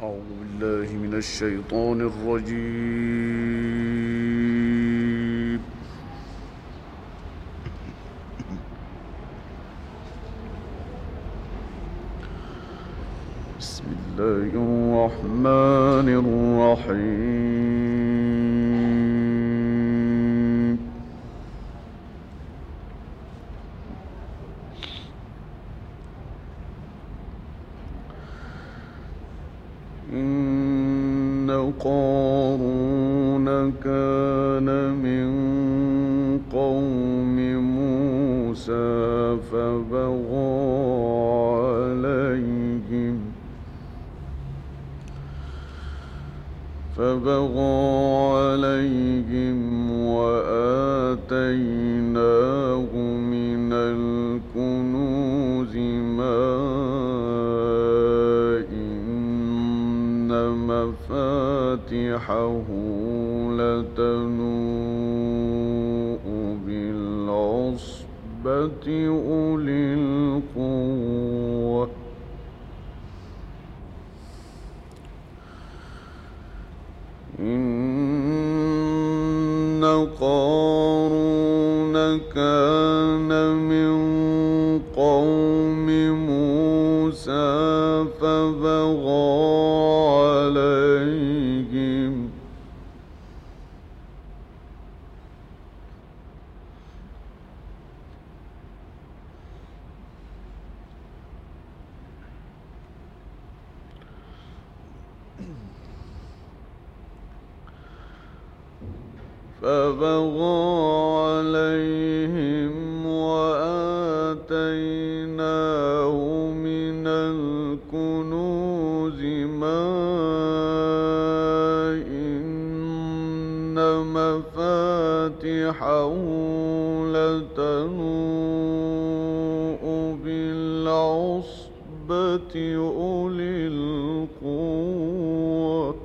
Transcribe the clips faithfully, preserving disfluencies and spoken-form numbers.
أعوذ بالله من الشيطان الرجيم. بسم الله الرحمن الرحيم. إن قارون كان من قوم موسى فبغى عليهم فبغى عليهم وآتيناه من الكنوز ما إن مفاتحه لتنوء بالعصبة أولي القوة إن قارون كان من قوم موسى فبغى عليهم فبغى عليهم وآتيناه من الكنوز ما إن مفاتحه لتنوء بالعصبة أولي القوة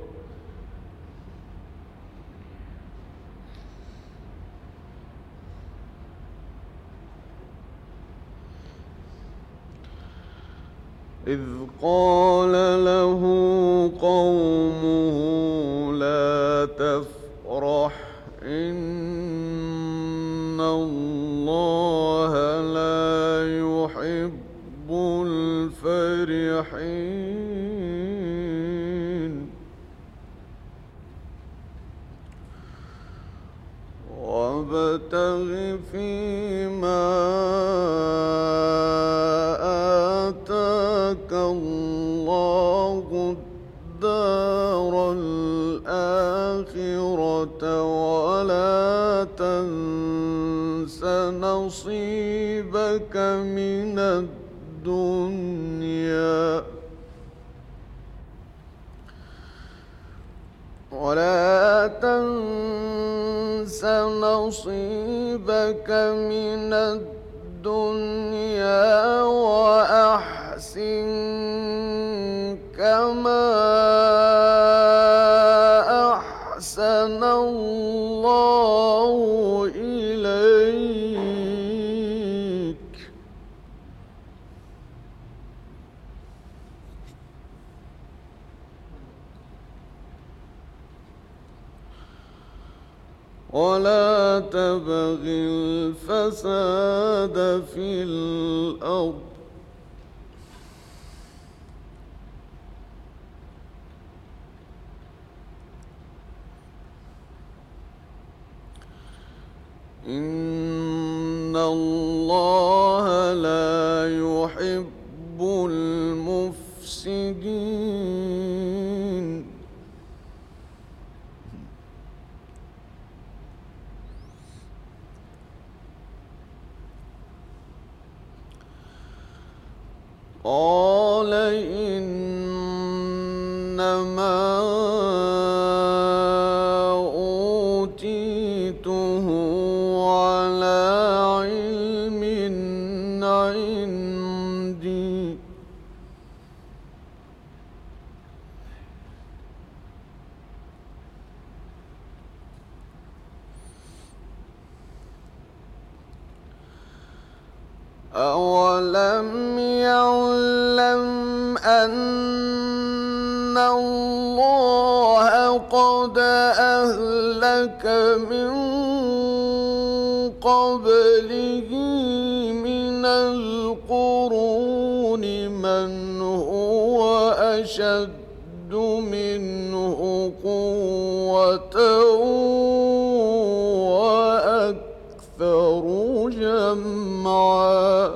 إذ قال له قومه لا تفرح إن الله لا يحب الفرحين وابتغ فيما آتاك الله الدار الآخرة ولا تنس نصيبك من الدنيا ولا تنس نصيبك من الدنيا وأحسن كما أحسن الله إليك ولا تبغ الفساد في الأرض إن الله لا يحب المفسدين قال إنما أوتيته على علم عندي أولم يعلم أن من القرون من هو أشد منه قوة وأكثر جمعا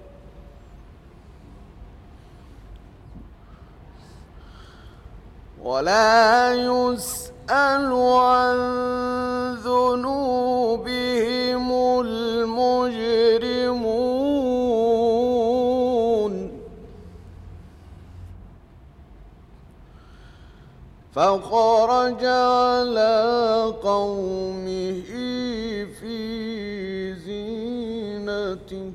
ولا يسأل عن ذنوبهم المجرمون فخرج على قومه في زينته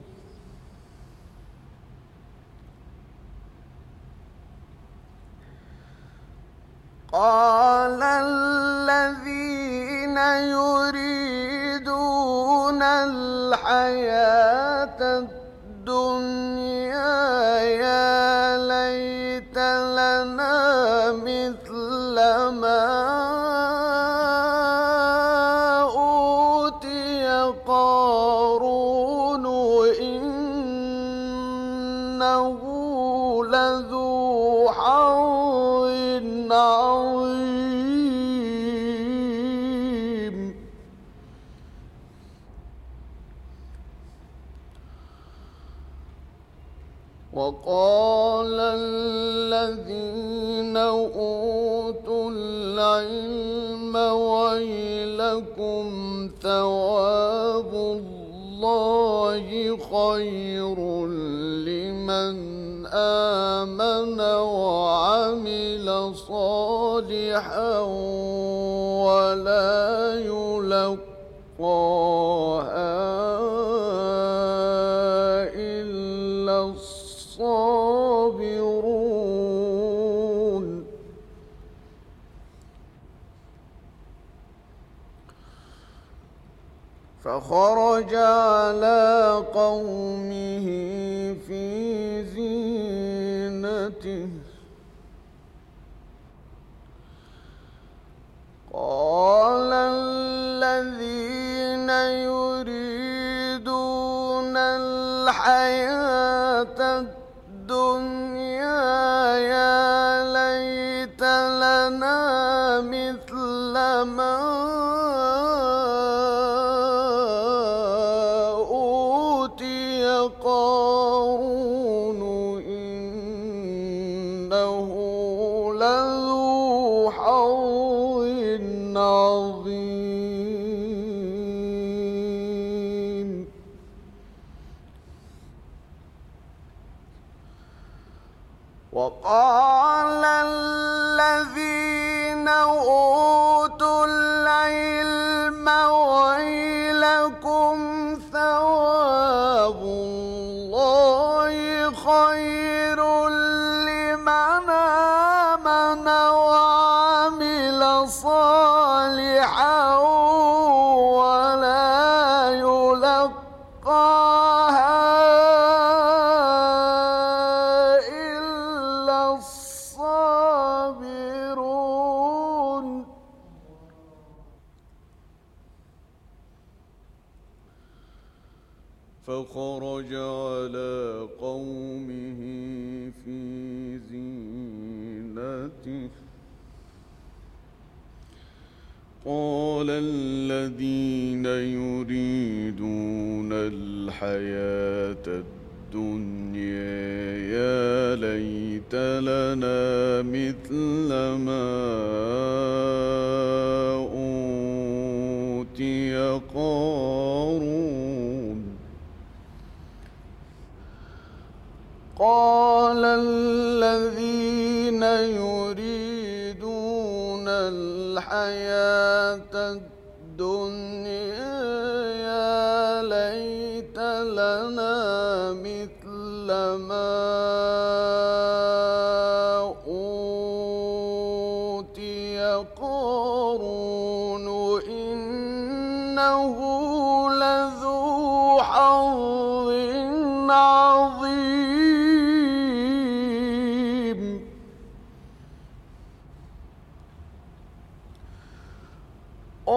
قال الذين يريدون الحياة الدنيا يا ليت لنا مثل ما أوتي قارون إنه لذو حظ عظيم وقال الذين أوتوا العلم ويلكم ثواب الله خير لمن آمن وعمل صالحا ولا يلقاها إلا الصابرون فخرج على قومه في زينته قال الذين يريدون الحياة الدنيا يا ليت لنا مثل ما أوتي قارون إنه لذو حظ عظيم وقال الذين أوتوا العلم ويلكم ثواب الله خير لمن آمن وعمل صالحا ولا يلقاها إلا الصابرون فخرج على قومه في زينته قال الذين يريدون الحياة الدنيا يا ليت لنا مثل ما أوتي قارون قال الذين يريدون الحياة الدنيا يا ليت لنا مثل ما أوتي قارون إنه لذو حظ عظيم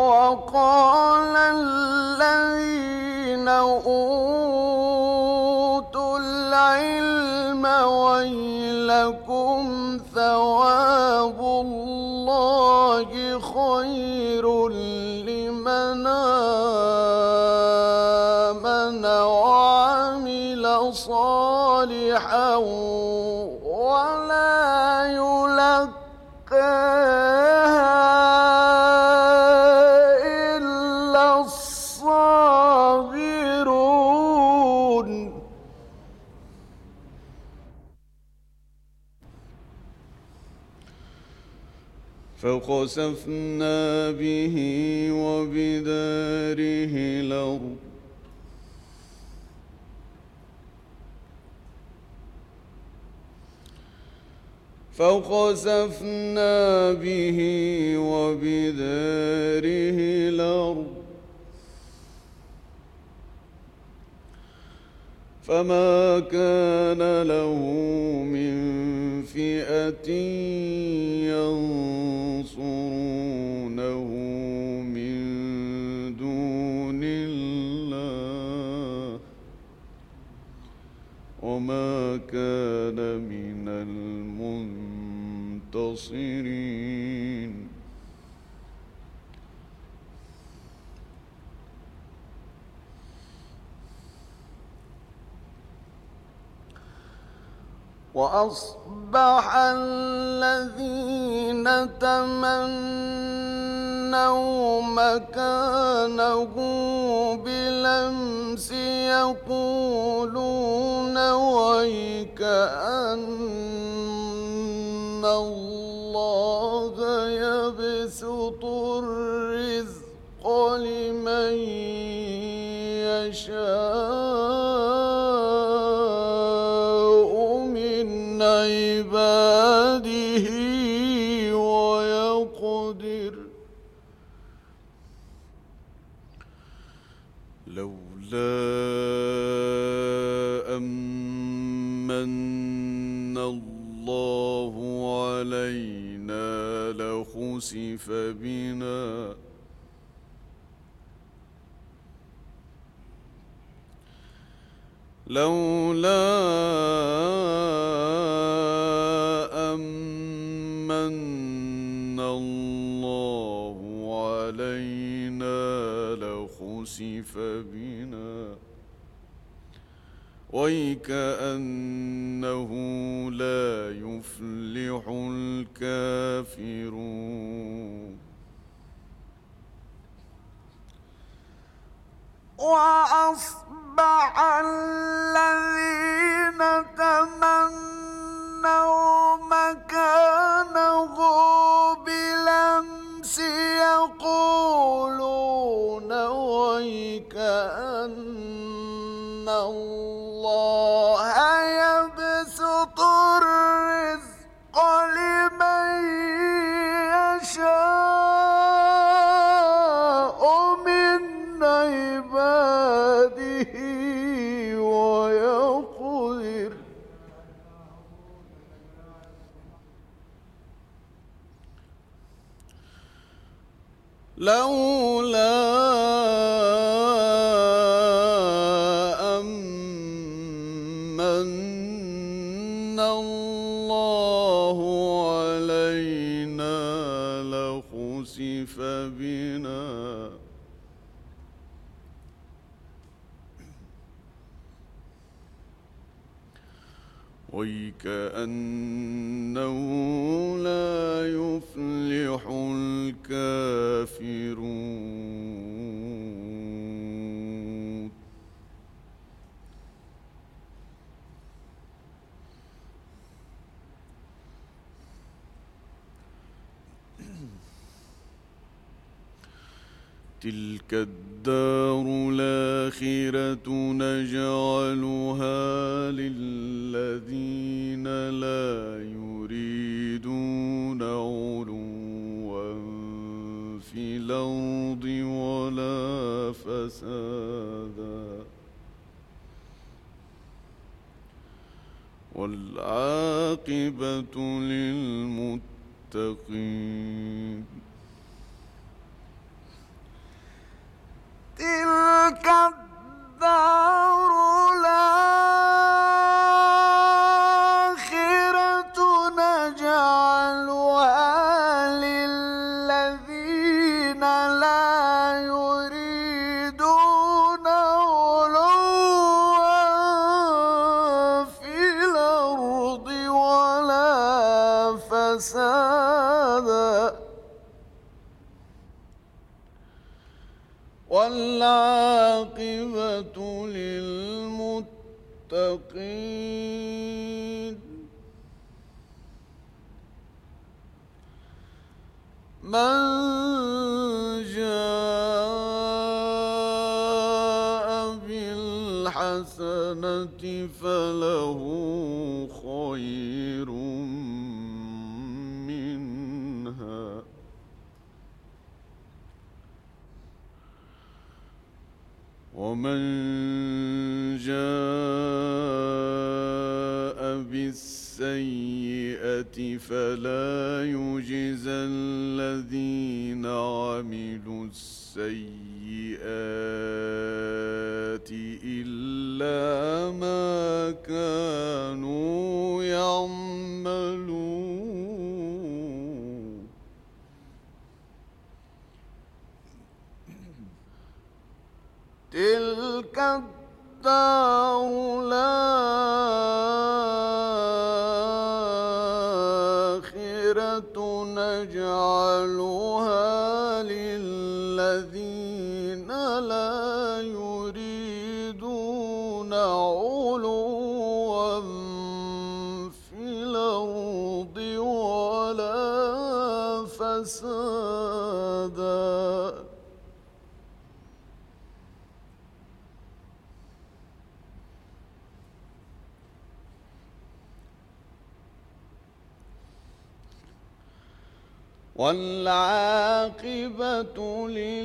وقال الذين أوتوا العلم ويلكم ثواب الله خير لمن آمن وعمل صالحا ولا يلقاها إلا الصابرون. فخسفنا به وبداره الأرض فخسفنا به وبداره الأرض فما كان له من فئة ينصرونه من دون الله وما كان من المنتصرين. وأصبح الذين تمنوا مكانه بالأمس يقولون ويكأن الله يبسط الرزق لمن يشاء عباده ويقدر لولا أمن الله علينا لخسف بنا لولا أمن الله علينا لخسف بنا ويكأنه لا يفلح الكافرون. وأصبح الذين تمنوا مكانه بالأمس يقولون ويكأن الله يبسط الرزق لمن يشاء من عباده ويقدر لولا أمن الله علينا لخسف بنا ويكأنه لا يفلح الكافرون. تلك الدار الآخرة نجعلها للذين لا يريدون علوا في الأرض ولا فسادا والعاقبة للمتقين. تلك الدار الآخرة بعيد من جاء بالحسنة فله خير منها ومن جاء بالسيئة فلا يجزى الذين عملوا السيئات إلا ما كانوا يعملون تلك الدار الآخرة نجعلها للذين لا يريدون علوا في الأرض ولا فسادا والعاقبة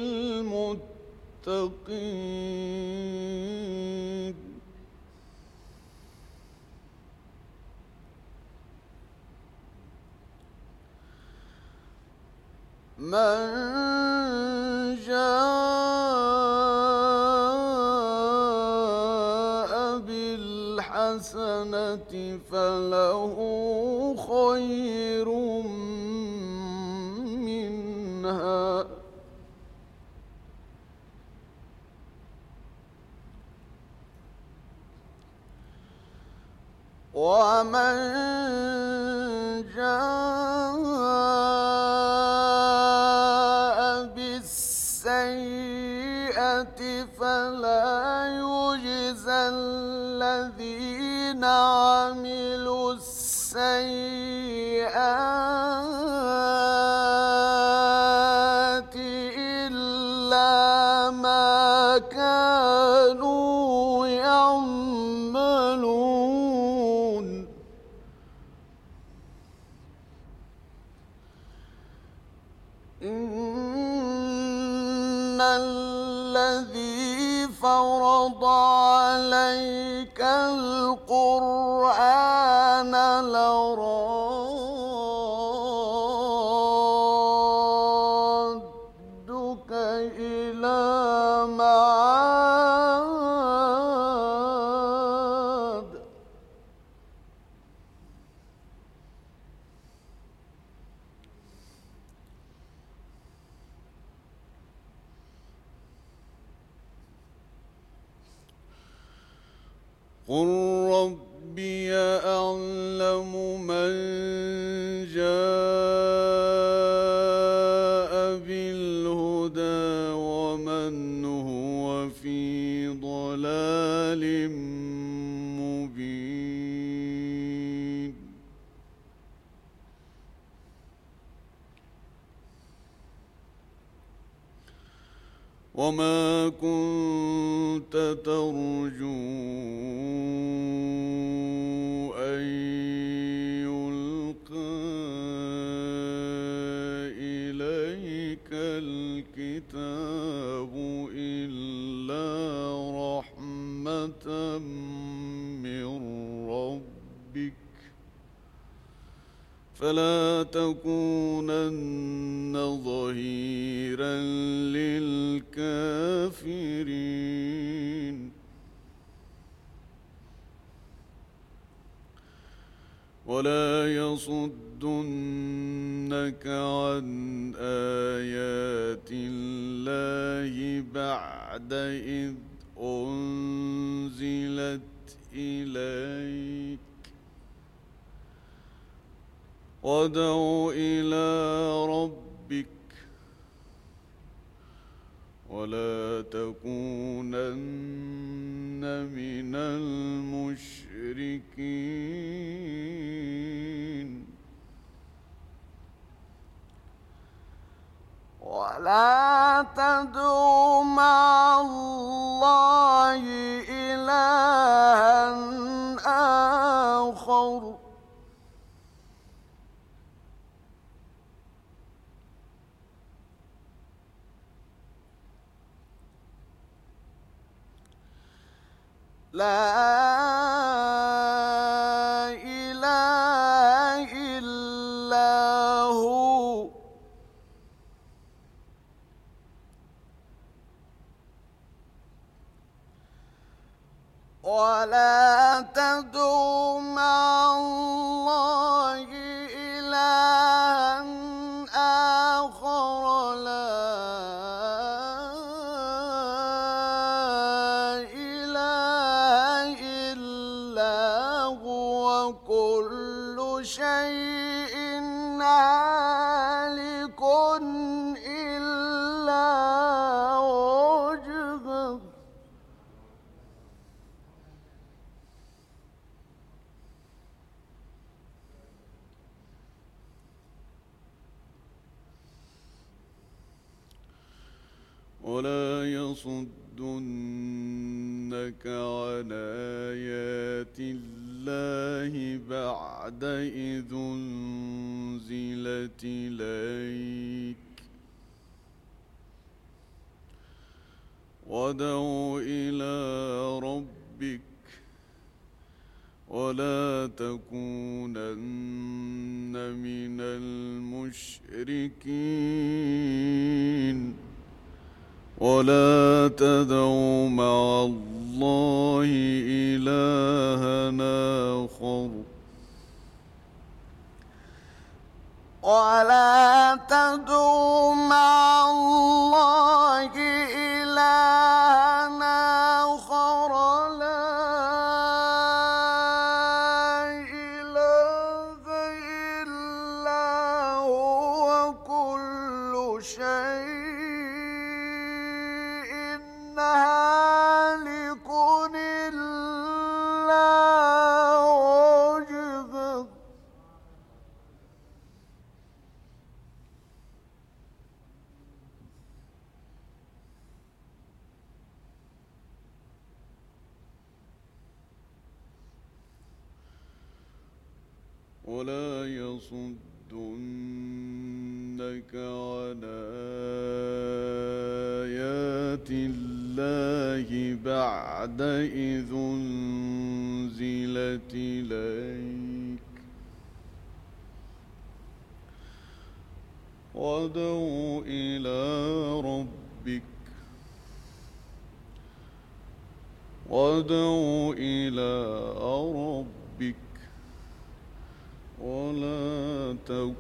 للمتقين من جاء بالحسنة فله خير منها ومن جاء بالسيئة فلا يجزى الذين عملوا السيئات إلا ما كانوا يعملون إن الذي فرض عليك القرآن لرادك إلى معاد قل ربي أعلم من جاء بالهدى ومن هو في ضلال مبين وما كنت ترجو أن يلقى إليك الكتاب إلا رحمة من ربك فلا تكونن ظهيرا للكافرين ولا يصدنك عن آيات الله بعد إذ أنزلت إليك وادع إلى ربك ولا تكونن من المشركين المشركين ولا تدع مع الله إلها آخر لا إله إلا هو ولا تدع مع الله إلها آخر لا إله إلا هو كل شيء هالك إلا وجهه ولا يصدنك عن آيات الله بعد إذ أنزلت إليك وادع إلى ربك ولا تكونن من المشركين ولا تدع مع الله إلها آخر ولا تدع مع الله إلها آخر لا إله إلا هو كل شيء هالك إلا وجهه ولا يصدنك عن آيات الله بعد إذ أنزلت إليك وادع إلى ربك وادع إلى ربك ولا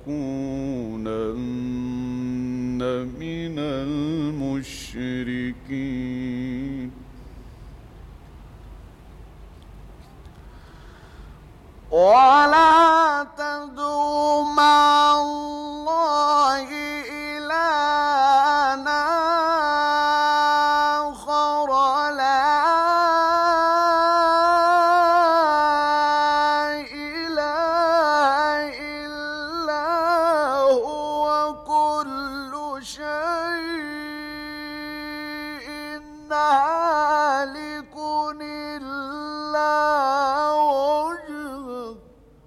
تكونن من المشركين ولا تدع مع الله إلها آخر لا إله إلا هو كل شيء هالك إلا وجهه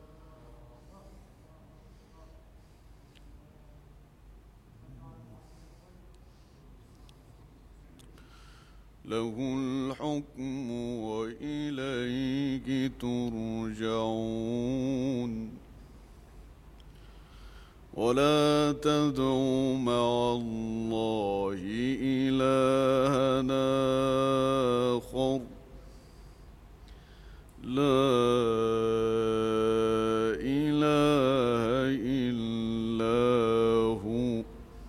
له الحكم وإليه ترجعون ولا تدع مع الله إلها آخر لا إله إلا هو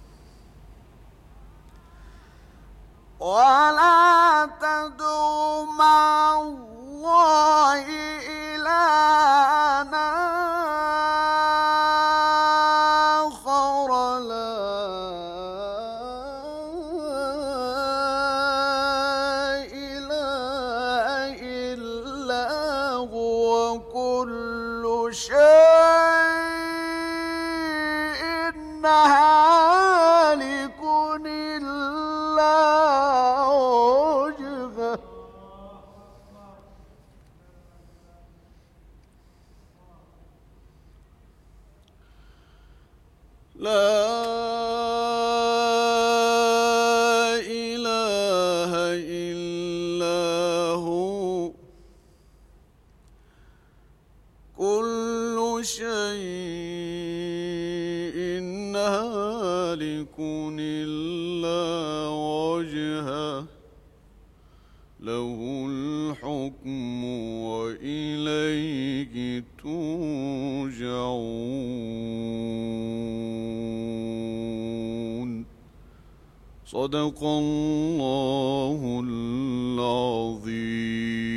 ولا تدع مع الله إلها آخر لا إله إلا هو كل شيء هالك إلا وجهه لا إله إلا هو كل شيء هالك إلا وجهه له الحكم وإليه ترجعون. صدق الله العظيم.